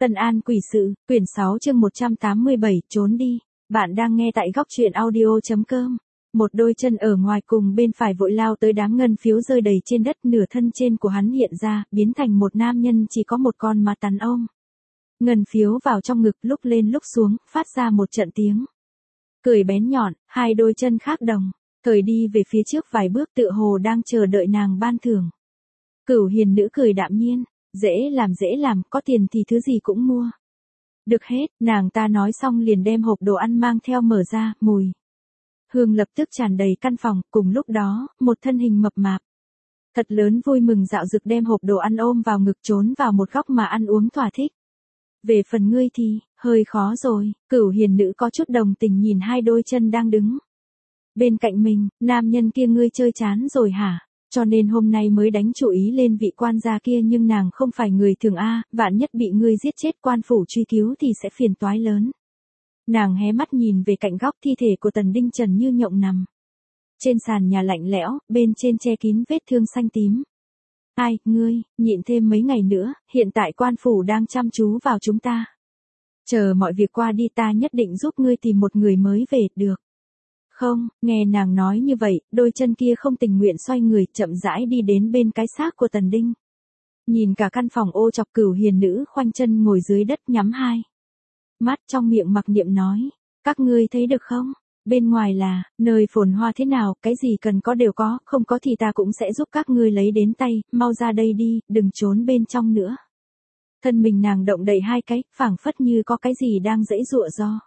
Tân An quỷ sự, quyển 6 chương 187, trốn đi. Bạn đang nghe tại góc truyện audio.com. Một đôi chân ở ngoài cùng bên phải vội lao tới, đám ngân phiếu rơi đầy trên đất, nửa thân trên của hắn hiện ra, biến thành một nam nhân chỉ có một con má tắn ôm. Ngân phiếu vào trong ngực, lúc lên lúc xuống, phát ra một trận tiếng cười bén nhọn, hai đôi chân khác đồng, thời đi về phía trước vài bước, tựa hồ đang chờ đợi nàng ban thưởng. Cửu hiền nữ cười đạm nhiên, dễ làm, có tiền thì thứ gì cũng mua được hết. Nàng ta nói xong liền đem hộp đồ ăn mang theo mở ra, mùi hương lập tức tràn đầy căn phòng. Cùng lúc đó, một thân hình mập mạp thật lớn vui mừng dạo dực đem hộp đồ ăn ôm vào ngực, trốn vào một góc mà ăn uống thỏa thích. Về phần ngươi thì, hơi khó rồi. Cửu hiền nữ có chút đồng tình nhìn hai đôi chân đang đứng bên cạnh mình. Nam nhân kia ngươi chơi chán rồi hả? Cho nên hôm nay mới đánh chủ ý lên vị quan gia kia, nhưng nàng không phải người thường a, vạn nhất bị ngươi giết chết, quan phủ truy cứu thì sẽ phiền toái lớn. Nàng hé mắt nhìn về cạnh góc thi thể của Tần Đinh trần như nhộng nằm trên sàn nhà lạnh lẽo, bên trên che kín vết thương xanh tím. Ai, ngươi, nhịn thêm mấy ngày nữa, hiện tại quan phủ đang chăm chú vào chúng ta. Chờ mọi việc qua đi ta nhất định giúp ngươi tìm một người mới về, được không? Nghe nàng nói như vậy, đôi chân kia không tình nguyện xoay người, chậm rãi đi đến bên cái xác của Tần Đinh. Nhìn cả căn phòng ô chọc, cửu hiền nữ khoanh chân ngồi dưới đất, nhắm hai mắt, trong miệng mặc niệm nói, các ngươi thấy được không? Bên ngoài là nơi phồn hoa thế nào, cái gì cần có đều có, không có thì ta cũng sẽ giúp các ngươi lấy đến tay, mau ra đây đi, đừng trốn bên trong nữa. Thân mình nàng động đậy hai cái, phảng phất như có cái gì đang giãy giụa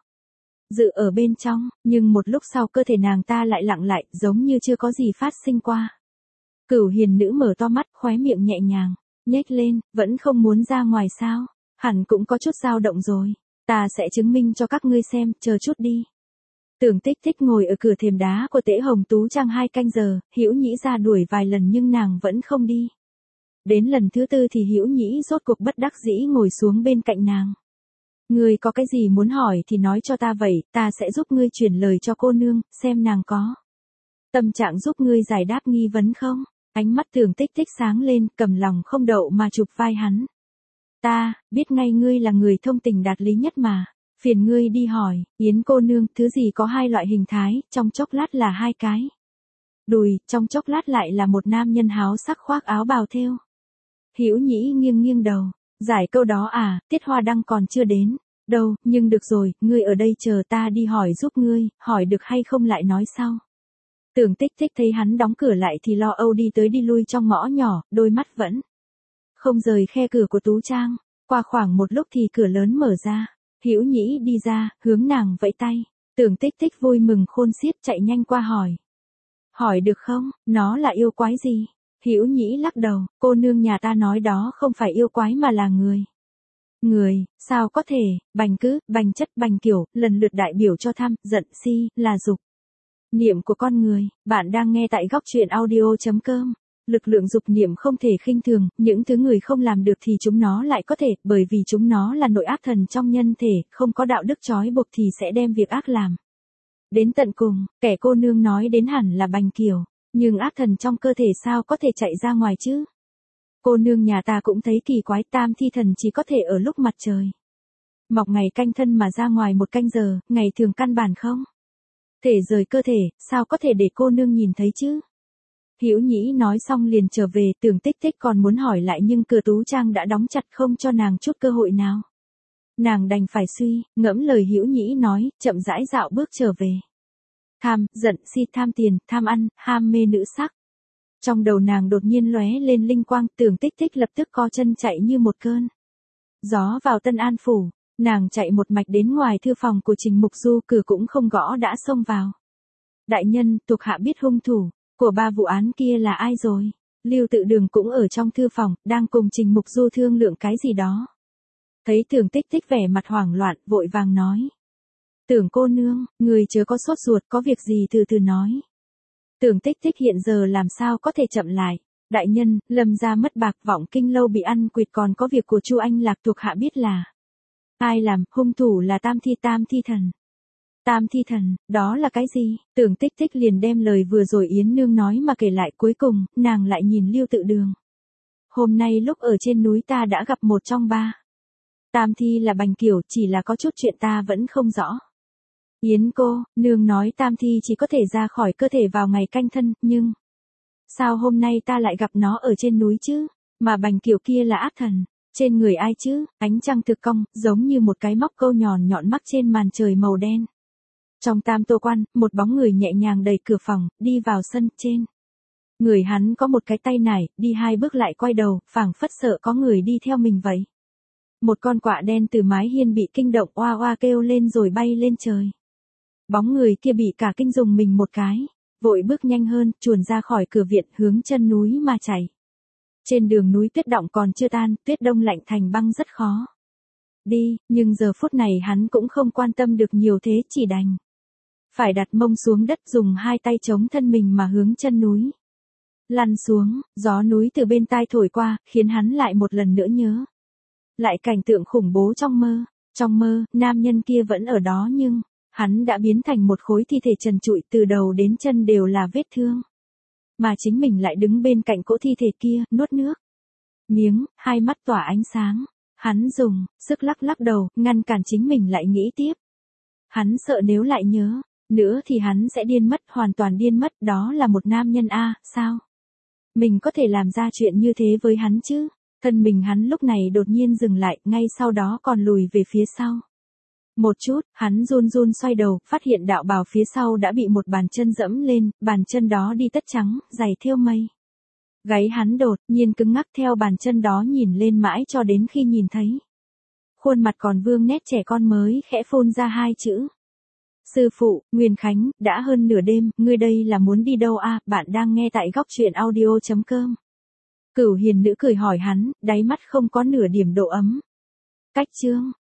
dự ở bên trong, nhưng một lúc sau cơ thể nàng ta lại lặng lại, giống như chưa có gì phát sinh qua. Cửu hiền nữ mở to mắt, khóe miệng nhẹ nhàng nhếch lên, vẫn không muốn ra ngoài sao? Hẳn cũng có chút dao động rồi. Ta sẽ chứng minh cho các ngươi xem, chờ chút đi. Tưởng Tích Tích ngồi ở cửa thềm đá của Tế Hồng Tú Trang 2 canh giờ, Hữu Nhĩ ra đuổi vài lần nhưng nàng vẫn không đi. Đến lần thứ tư thì Hữu Nhĩ rốt cuộc bất đắc dĩ ngồi xuống bên cạnh nàng. Ngươi có cái gì muốn hỏi thì nói cho ta vậy, ta sẽ giúp ngươi truyền lời cho cô nương, xem nàng có tâm trạng giúp ngươi giải đáp nghi vấn không? Ánh mắt Tưởng Tích Tích sáng lên, cầm lòng không đậu mà chụp vai hắn. Ta biết ngay ngươi là người thông tình đạt lý nhất mà, phiền ngươi đi hỏi, Yến cô nương, thứ gì có hai loại hình thái, trong chốc lát là hai cái đùi, trong chốc lát lại là một nam nhân háo sắc khoác áo bào thêu. Hữu Nhĩ nghiêng nghiêng đầu, giải câu đó à, Tiết Hoa Đăng còn chưa đến đâu, nhưng được rồi, ngươi ở đây chờ ta đi hỏi giúp ngươi, hỏi được hay không lại nói sau. Tưởng Tích Tích thấy hắn đóng cửa lại thì lo âu đi tới đi lui trong ngõ nhỏ, đôi mắt vẫn không rời khe cửa của Tú Trang. Qua khoảng một lúc thì cửa lớn mở ra, Hữu Nhĩ đi ra, hướng nàng vẫy tay. Tưởng Tích Tích vui mừng khôn xiết chạy nhanh qua hỏi. Hỏi được không, nó là yêu quái gì? Hữu Nhĩ lắc đầu, cô nương nhà ta nói đó không phải yêu quái mà là người. Người, sao có thể, bành cứ, bành chất, bành kiểu, lần lượt đại biểu cho tham, giận, si, là dục niệm của con người. Bạn đang nghe tại góc truyện audio.com. Lực lượng dục niệm không thể khinh thường, những thứ người không làm được thì chúng nó lại có thể, bởi vì chúng nó là nội ác thần trong nhân thể, không có đạo đức trói buộc thì sẽ đem việc ác làm đến tận cùng. Kẻ cô nương nói đến hẳn là bành kiểu, nhưng ác thần trong cơ thể sao có thể chạy ra ngoài chứ? Cô nương nhà ta cũng thấy kỳ quái, tam thi thần chỉ có thể ở lúc mặt trời mọc ngày canh thân mà ra ngoài một canh giờ, ngày thường căn bản không thể rời cơ thể, sao có thể để cô nương nhìn thấy chứ? Hữu Nhĩ nói xong liền trở về. Tưởng Tích Tích còn muốn hỏi lại nhưng cửa Tú Trang đã đóng chặt, không cho nàng chút cơ hội nào. Nàng đành phải suy ngẫm lời Hữu Nhĩ nói, chậm rãi dạo bước trở về. Tham, giận, si, tham tiền, tham ăn, ham mê nữ sắc. Trong đầu nàng đột nhiên lóe lên linh quang, Tưởng Tích Tích lập tức co chân chạy như một cơn gió vào Tân An phủ. Nàng chạy một mạch đến ngoài thư phòng của Trình Mục Du, cửa cũng không gõ đã xông vào. Đại nhân, thuộc hạ biết hung thủ của 3 vụ án kia là ai rồi. Lưu Tự Đường cũng ở trong thư phòng, đang cùng Trình Mục Du thương lượng cái gì đó. Thấy Tưởng Tích Tích vẻ mặt hoảng loạn, vội vàng nói. Tưởng cô nương, người chớ có sốt ruột, có việc gì từ từ nói. Tưởng Tích Tích hiện giờ làm sao có thể chậm lại. Đại nhân, Lâm gia mất bạc, Vọng Kinh lâu bị ăn quỵt, còn có việc của Chu Anh Lạc, thuộc hạ biết là ai làm, hung thủ là tam thi thần. Tam thi thần, đó là cái gì? Tưởng Tích Tích liền đem lời vừa rồi Yến nương nói mà kể lại, cuối cùng, nàng lại nhìn Lưu Tự Đường. Hôm nay lúc ở trên núi ta đã gặp một trong 3 Tam Thi là Bành Kiểu, chỉ là có chút chuyện ta vẫn không rõ. Yến cô, nương nói Tam Thi chỉ có thể ra khỏi cơ thể vào ngày canh thân, nhưng sao hôm nay ta lại gặp nó ở trên núi chứ? Mà Bành Kiểu kia là ác thần, trên người ai chứ? Ánh trăng thực cong, giống như một cái móc câu nhọn nhọn mắc trên màn trời màu đen. Trong Tam Tô Quan, một bóng người nhẹ nhàng đẩy cửa phòng, đi vào sân trên. Người hắn có một cái tay nải, đi 2 bước lại quay đầu, phảng phất sợ có người đi theo mình vậy. Một con quạ đen từ mái hiên bị kinh động oa oa kêu lên rồi bay lên trời. Bóng người kia bị cả kinh dùng mình một cái, vội bước nhanh hơn, chuồn ra khỏi cửa viện hướng chân núi mà chạy. Trên đường núi tuyết đọng còn chưa tan, tuyết đông lạnh thành băng rất khó đi, nhưng giờ phút này hắn cũng không quan tâm được nhiều thế, chỉ đành phải đặt mông xuống đất, dùng 2 tay chống thân mình mà hướng chân núi lăn xuống. Gió núi từ bên tai thổi qua, khiến hắn lại một lần nữa nhớ lại cảnh tượng khủng bố trong mơ. Trong mơ, nam nhân kia vẫn ở đó nhưng hắn đã biến thành một khối thi thể trần trụi, từ đầu đến chân đều là vết thương. Mà chính mình lại đứng bên cạnh cỗ thi thể kia, nuốt nước miếng, 2 mắt tỏa ánh sáng. Hắn dùng sức lắc lắc đầu, ngăn cản chính mình lại nghĩ tiếp. Hắn sợ nếu lại nhớ nữa thì hắn sẽ điên mất, hoàn toàn điên mất. Đó là một nam nhân a, sao mình có thể làm ra chuyện như thế với hắn chứ? Thân mình hắn lúc này đột nhiên dừng lại, ngay sau đó còn lùi về phía sau một chút. Hắn run run xoay đầu, phát hiện đạo bào phía sau đã bị một bàn chân dẫm lên, bàn chân đó đi tất trắng, giày thêu mây. Gáy hắn đột nhiên cứng ngắc theo bàn chân đó nhìn lên mãi cho đến khi nhìn thấy khuôn mặt còn vương nét trẻ con mới khẽ phun ra 2 chữ. Sư phụ, Nguyên Khánh, đã hơn nửa đêm, ngươi đây là muốn đi đâu a? Bạn đang nghe tại góc truyện audio.com. Cửu hiền nữ cười hỏi hắn, đáy mắt không có nửa điểm độ ấm. Cách chương.